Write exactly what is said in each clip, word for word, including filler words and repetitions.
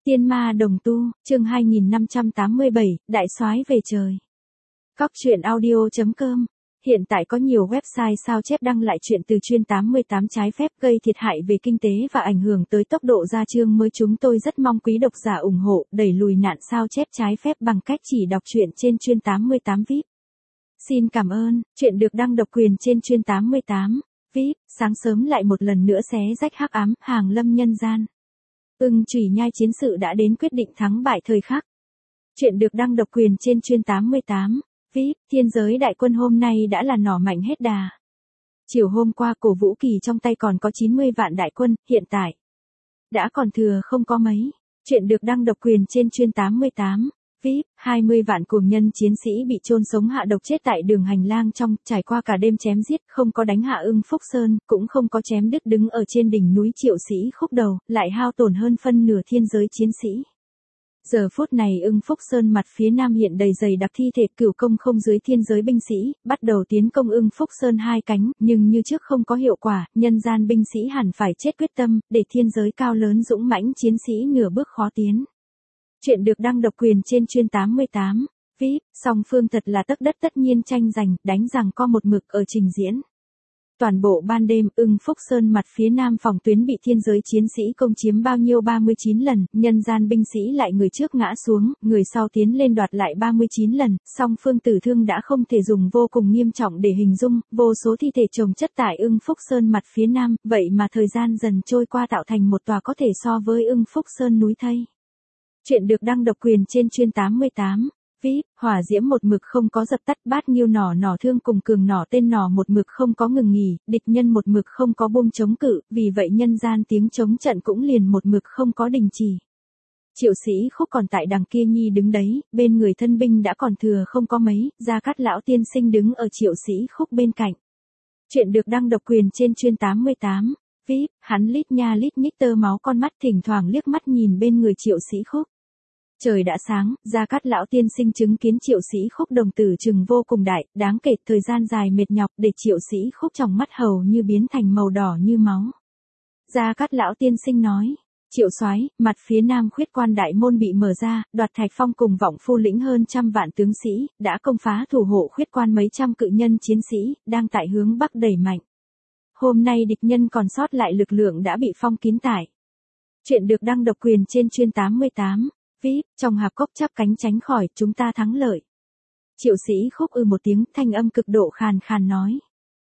Tiên ma đồng tu, chương hai nghìn năm trăm tám mươi bảy, Đại soái về trời. Cóc truyện audio chấm com. Hiện tại có nhiều website sao chép đăng lại chuyện từ chuyên tám mươi tám trái phép gây thiệt hại về kinh tế và ảnh hưởng tới tốc độ ra chương mới. Chúng tôi rất mong quý độc giả ủng hộ, đẩy lùi nạn sao chép trái phép bằng cách chỉ đọc truyện trên chuyên tám mươi tám vê i pê. Xin cảm ơn, chuyện được đăng độc quyền trên chuyên tám mươi tám vê i pê. Sáng sớm lại một lần nữa xé rách hắc ám, hàng lâm nhân gian. Ưng Chủy Nhai chiến sự đã đến quyết định thắng bại thời khắc. Chuyện được đăng độc quyền trên chuyên tám mươi tám vê i pê. Thiên giới đại quân hôm nay đã là nỏ mạnh hết đà. Chiều hôm qua Cổ Vũ Kỳ trong tay còn có chín mươi vạn đại quân, hiện tại đã còn thừa không có mấy. Chuyện được đăng độc quyền trên chuyên tám mươi tám vê i pê. hai mươi vạn cuồng nhân chiến sĩ bị chôn sống hạ độc chết tại đường hành lang trong, trải qua cả đêm chém giết, không có đánh hạ Ưng Phúc Sơn, cũng không có chém đứt đứng ở trên đỉnh núi Triệu Sĩ khúc đầu, lại hao tổn hơn phân nửa thiên giới chiến sĩ. Giờ phút này Ưng Phúc Sơn mặt phía nam hiện đầy dày đặc thi thể cửu công không dưới thiên giới binh sĩ, bắt đầu tiến công Ưng Phúc Sơn hai cánh, nhưng như trước không có hiệu quả, nhân gian binh sĩ hẳn phải chết quyết tâm, để thiên giới cao lớn dũng mãnh chiến sĩ nửa bước khó tiến. Chuyện được đăng độc quyền trên chuyên tám mươi tám vê i pê. Song phương thật là tấc đất tất nhiên tranh giành, đánh rằng co một mực ở trình diễn. Toàn bộ ban đêm, Ưng Phúc Sơn mặt phía nam phòng tuyến bị thiên giới chiến sĩ công chiếm bao nhiêu ba mươi chín lần, nhân gian binh sĩ lại người trước ngã xuống, người sau tiến lên đoạt lại ba mươi chín lần, song phương tử thương đã không thể dùng vô cùng nghiêm trọng để hình dung, vô số thi thể chồng chất tại Ưng Phúc Sơn mặt phía nam, vậy mà thời gian dần trôi qua tạo thành một tòa có thể so với Ưng Phúc Sơn núi thây. Chuyện được đăng độc quyền trên chuyên tám mươi tám vê i pê. Hỏa diễm một mực không có dập tắt, bát nghiêu nỏ nỏ thương cùng cường nỏ tên nỏ một mực không có ngừng nghỉ, địch nhân một mực không có buông chống cự, vì vậy nhân gian tiếng chống trận cũng liền một mực không có đình chỉ. Triệu Sĩ khúc còn tại đằng kia nhi đứng đấy, bên người thân binh đã còn thừa không có mấy, Gia Cát lão tiên sinh đứng ở Triệu Sĩ khúc bên cạnh. Chuyện được đăng độc quyền trên chuyên tám mươi tám vê i pê. Hắn lít nha lít nhích tơ máu con mắt, thỉnh thoảng liếc mắt nhìn bên người Triệu Sĩ khúc. Trời đã sáng, Gia Cát lão tiên sinh chứng kiến Triệu Sĩ khúc đồng tử trừng vô cùng đại, đáng kể thời gian dài mệt nhọc để Triệu Sĩ khúc trong mắt hầu như biến thành màu đỏ như máu. Gia Cát lão tiên sinh nói, Triệu soái, mặt phía nam khuyết quan đại môn bị mở ra, Đoạt Thạch Phong cùng Vọng Phu lĩnh hơn trăm vạn tướng sĩ, đã công phá thủ hộ khuyết quan mấy trăm cự nhân chiến sĩ, đang tại hướng bắc đẩy mạnh. Hôm nay địch nhân còn sót lại lực lượng đã bị phong kín tải. Chuyện được đăng độc quyền trên chuyên tám mươi tám vê i pê. Trong hạp cốc chắp cánh tránh khỏi, chúng ta thắng lợi. Triệu Sĩ khúc ư một tiếng, thanh âm cực độ khàn khàn nói.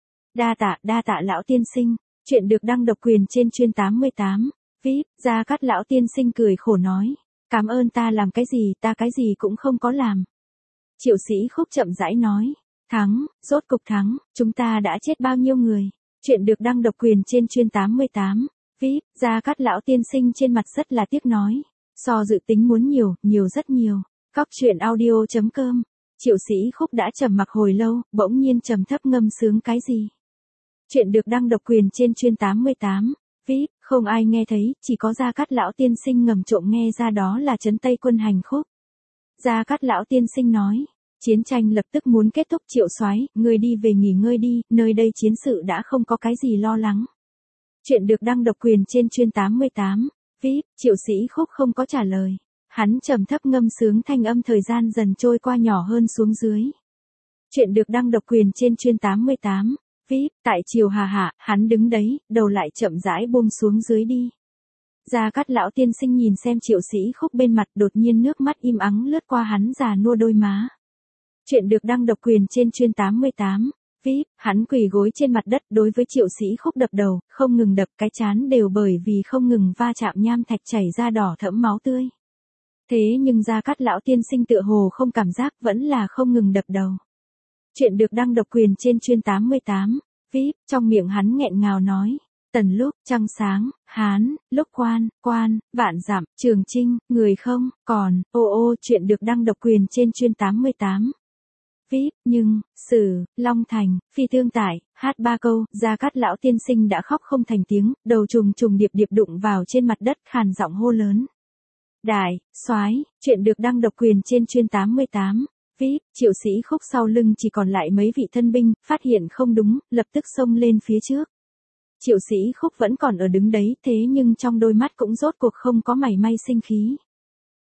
Đa tạ, đa tạ lão tiên sinh. Chuyện được đăng độc quyền trên chuyên tám mươi tám vê i pê. Gia Cát lão tiên sinh cười khổ nói. Cảm ơn ta làm cái gì, ta cái gì cũng không có làm. Triệu Sĩ khúc chậm rãi nói. Thắng, rốt cục thắng, chúng ta đã chết bao nhiêu người. Chuyện được đăng độc quyền trên chuyên tám mươi tám vê i pê. Gia Cát lão tiên sinh trên mặt rất là tiếc nói. So dự tính muốn nhiều, nhiều rất nhiều. Cóc truyện audio chấm com. Triệu Sĩ khúc đã trầm mặc hồi lâu, bỗng nhiên trầm thấp ngâm sướng cái gì. Chuyện được đăng độc quyền trên chuyên tám mươi tám vê i pê. Không ai nghe thấy, chỉ có Gia Cát lão tiên sinh ngầm trộm nghe ra, đó là Trấn Tây quân hành khúc. Gia Cát lão tiên sinh nói. Chiến tranh lập tức muốn kết thúc. Triệu soái, ngươi đi về nghỉ ngơi đi, nơi đây chiến sự đã không có cái gì lo lắng. Chuyện được đăng độc quyền trên chuyên tám mươi tám vê i pê. Triệu Sĩ khúc không có trả lời. Hắn trầm thấp ngâm sướng, thanh âm thời gian dần trôi qua nhỏ hơn xuống dưới. Chuyện được đăng độc quyền trên chuyên tám mươi tám vê i pê. Tại chiều hà hạ, hắn đứng đấy, đầu lại chậm rãi buông xuống dưới đi. Gia Cát lão tiên sinh nhìn xem Triệu Sĩ khúc bên mặt, đột nhiên nước mắt im ắng lướt qua hắn già nua đôi má. Chuyện được đăng độc quyền trên chuyên tám mươi tám vê i pê. Hắn quỳ gối trên mặt đất, đối với Triệu Sĩ khúc đập đầu, không ngừng đập, cái trán đều bởi vì không ngừng va chạm nham thạch chảy ra đỏ thẫm máu tươi. Thế nhưng Gia Cát lão tiên sinh tựa hồ không cảm giác, vẫn là không ngừng đập đầu. Chuyện được đăng độc quyền trên chuyên tám mươi tám vê i pê. Trong miệng hắn nghẹn ngào nói. Tần lúc, trăng sáng, Hán, lúc quan, quan, vạn dặm, Trường Chinh, người không, còn, ô ô. Chuyện được đăng độc quyền trên chuyên tám mươi tám vê i pê. Nhưng, Sử, Long Thành, Phi Tương Tải, hát ba câu, Gia Cát lão tiên sinh đã khóc không thành tiếng, đầu trùng trùng điệp điệp đụng vào trên mặt đất, khàn giọng hô lớn. Đại, soái. Chuyện được đăng độc quyền trên chuyên tám mươi tám vê i pê. Triệu Sĩ khúc sau lưng chỉ còn lại mấy vị thân binh, phát hiện không đúng, lập tức xông lên phía trước. Triệu Sĩ khúc vẫn còn ở đứng đấy, thế nhưng trong đôi mắt cũng rốt cuộc không có mảy may sinh khí.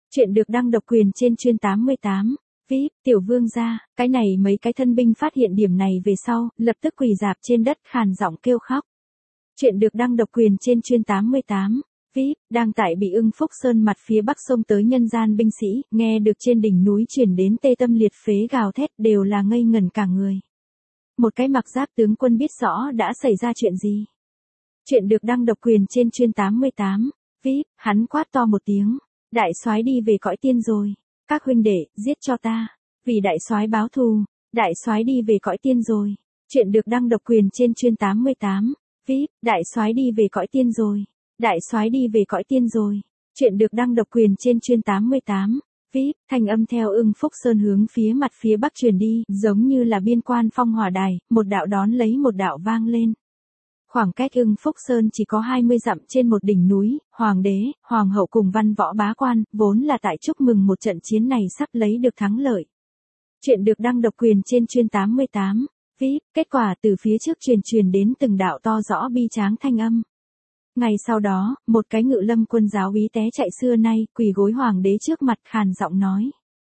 Chuyện được đăng độc quyền trên chuyên tám mươi tám. vê i pê, tiểu vương gia, cái này mấy cái thân binh phát hiện điểm này về sau, lập tức quỳ rạp trên đất khàn giọng kêu khóc. Chuyện được đăng độc quyền trên chuyên tám mươi tám. vê i pê, đang tại bị Ưng Phúc Sơn mặt phía bắc sông tới nhân gian binh sĩ, nghe được trên đỉnh núi truyền đến tê tâm liệt phế gào thét đều là ngây ngẩn cả người. Một cái mặc giáp tướng quân biết rõ đã xảy ra chuyện gì. Chuyện được đăng độc quyền trên chuyên tám mươi tám. vê i pê, hắn quát to một tiếng. Đại soái đi về cõi tiên rồi. Các huynh đệ, giết cho ta. Vì đại soái báo thù. Đại soái đi về cõi tiên rồi. Chuyện được đăng độc quyền trên chuyên tám mươi tám. vê i pê, đại soái đi về cõi tiên rồi. Đại soái đi về cõi tiên rồi. Chuyện được đăng độc quyền trên chuyên tám mươi tám. vê i pê, thanh âm theo Ưng Phúc Sơn hướng phía mặt phía bắc truyền đi, giống như là biên quan phong hỏa đài, một đạo đón lấy một đạo vang lên. Khoảng cách Ưng Phúc Sơn chỉ có hai mươi dặm trên một đỉnh núi, hoàng đế, hoàng hậu cùng văn võ bá quan, vốn là tại chúc mừng một trận chiến này sắp lấy được thắng lợi. Chuyện được đăng độc quyền trên chuyên tám mươi tám. vê i pê, kết quả từ phía trước truyền truyền đến từng đạo to rõ bi tráng thanh âm. Ngày sau đó, một cái ngự lâm quân giáo úy té chạy xưa nay, quỳ gối hoàng đế trước mặt khàn giọng nói.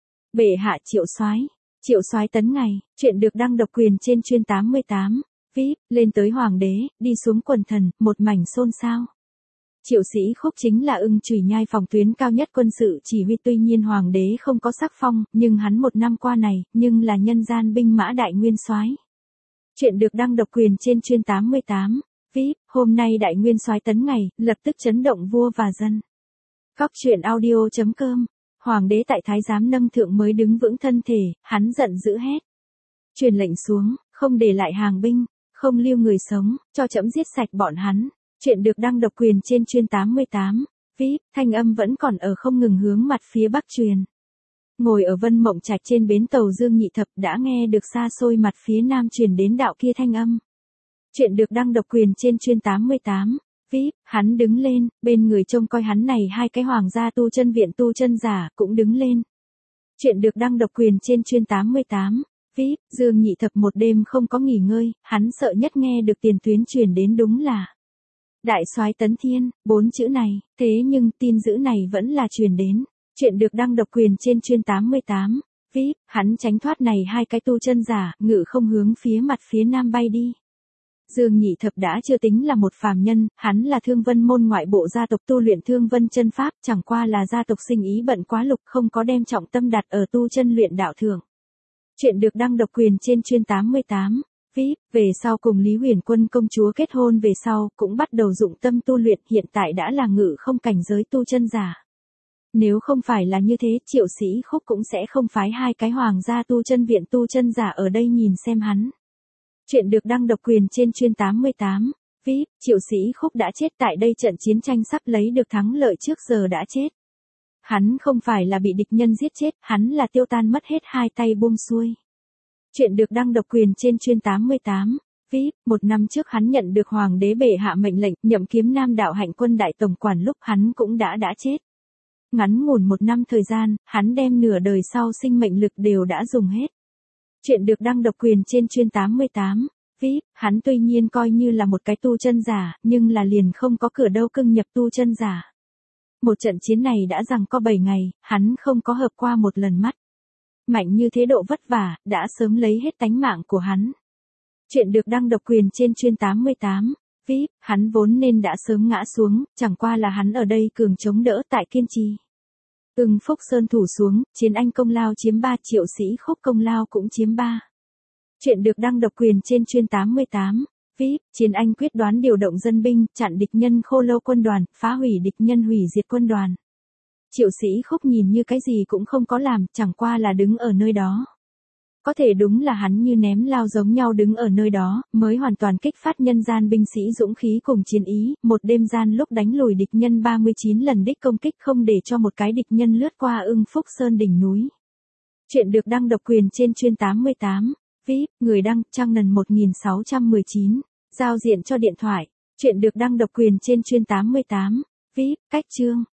Bệ hạ Triệu soái, Triệu soái tấn ngày. Chuyện được đăng độc quyền trên chuyên tám mươi tám. vê i pê, lên tới hoàng đế, đi xuống quần thần, một mảnh xôn xao. Triệu Sĩ Khúc chính là Ưng Chùy Nhai phòng tuyến cao nhất quân sự chỉ huy, tuy nhiên hoàng đế không có sắc phong, nhưng hắn một năm qua này, nhưng là nhân gian binh mã đại nguyên soái. Chuyện được đăng độc quyền trên chuyên tám mươi tám. vê i pê, hôm nay đại nguyên soái tấn ngày, lập tức chấn động vua và dân. Cóc truyện audio chấm com. Hoàng đế tại thái giám nâng thượng mới đứng vững thân thể, hắn giận dữ hét. Truyền lệnh xuống, không để lại hàng binh, không lưu người sống, cho trẫm giết sạch bọn hắn. Chuyện được đăng độc quyền trên chuyên tám mươi tám. vê i pê, thanh âm vẫn còn ở không ngừng hướng mặt phía bắc truyền. Ngồi ở Vân Mộng Trạch trên bến tàu Dương Nhị Thập đã nghe được xa xôi mặt phía nam truyền đến đạo kia thanh âm. Chuyện được đăng độc quyền trên chuyên tám mươi tám. vê i pê, hắn đứng lên, bên người trông coi hắn này hai cái hoàng gia tu chân viện tu chân giả cũng đứng lên. Chuyện được đăng độc quyền trên chuyên tám mươi tám. vê i pê, Dương Nhị Thập một đêm không có nghỉ ngơi, hắn sợ nhất nghe được tiền tuyến truyền đến đúng là đại soái tấn thiên, bốn chữ này, thế nhưng tin dữ này vẫn là truyền đến. Chuyện được đăng độc quyền trên chuyên tám mươi tám. vê i pê, hắn tránh thoát này hai cái tu chân giả, ngự không hướng phía mặt phía nam bay đi. Dương Nhị Thập đã chưa tính là một phàm nhân, hắn là Thương Vân môn ngoại bộ gia tộc tu luyện Thương Vân chân pháp, chẳng qua là gia tộc sinh ý bận quá lục, không có đem trọng tâm đặt ở tu chân luyện đạo thượng. Chuyện được đăng độc quyền trên chuyên tám mươi tám. vê i pê, về sau cùng Lý Huyền Quân công chúa kết hôn về sau, cũng bắt đầu dụng tâm tu luyện, hiện tại đã là ngự không cảnh giới tu chân giả. Nếu không phải là như thế, Triệu Sĩ Khúc cũng sẽ không phái hai cái hoàng gia tu chân viện tu chân giả ở đây nhìn xem hắn. Chuyện được đăng độc quyền trên chuyên tám mươi tám. vê i pê, Triệu Sĩ Khúc đã chết tại đây trận chiến tranh sắp lấy được thắng lợi trước giờ đã chết. Hắn không phải là bị địch nhân giết chết, hắn là tiêu tan mất hết hai tay buông xuôi. Chuyện được đăng độc quyền trên chuyên tám mươi tám. vê i pê, một năm trước hắn nhận được hoàng đế bệ hạ mệnh lệnh, nhậm kiếm nam đạo hạnh quân đại tổng quản lúc hắn cũng đã đã chết. Ngắn ngủn một năm thời gian, hắn đem nửa đời sau sinh mệnh lực đều đã dùng hết. Chuyện được đăng độc quyền trên chuyên tám mươi tám. vê i pê, hắn tuy nhiên coi như là một cái tu chân giả, nhưng là liền không có cửa đâu cưng nhập tu chân giả. Một trận chiến này đã giằng co bảy ngày, hắn không có hợp qua một lần mắt. Mạnh như thế độ vất vả, đã sớm lấy hết tánh mạng của hắn. Chuyện được đăng độc quyền trên chuyên tám mươi tám. vê i pê, hắn vốn nên đã sớm ngã xuống, chẳng qua là hắn ở đây cường chống đỡ tại kiên trì. Ưng Phúc Sơn thủ xuống, Chiến Anh công lao chiếm ba, Triệu Sĩ Khúc công lao cũng chiếm ba. Chuyện được đăng độc quyền trên chuyên tám mươi tám. vê i pê, Chiến Anh quyết đoán điều động dân binh, chặn địch nhân Khô Lâu quân đoàn, phá hủy địch nhân hủy diệt quân đoàn. Triệu Sĩ Khúc nhìn như cái gì cũng không có làm, chẳng qua là đứng ở nơi đó. Có thể đúng là hắn như ném lao giống nhau đứng ở nơi đó, mới hoàn toàn kích phát nhân gian binh sĩ dũng khí cùng chiến ý, một đêm gian lúc đánh lùi địch nhân ba mươi chín lần đích công kích không để cho một cái địch nhân lướt qua Ưng Phúc Sơn đỉnh núi. Chuyện được đăng độc quyền trên chuyên tám mươi tám. vê i pê, người đăng, Trang Nần một nghìn sáu trăm mười chín. Giao diện cho điện thoại. Chuyện được đăng độc quyền trên chuyên tám mươi tám. vê i pê, cách chương.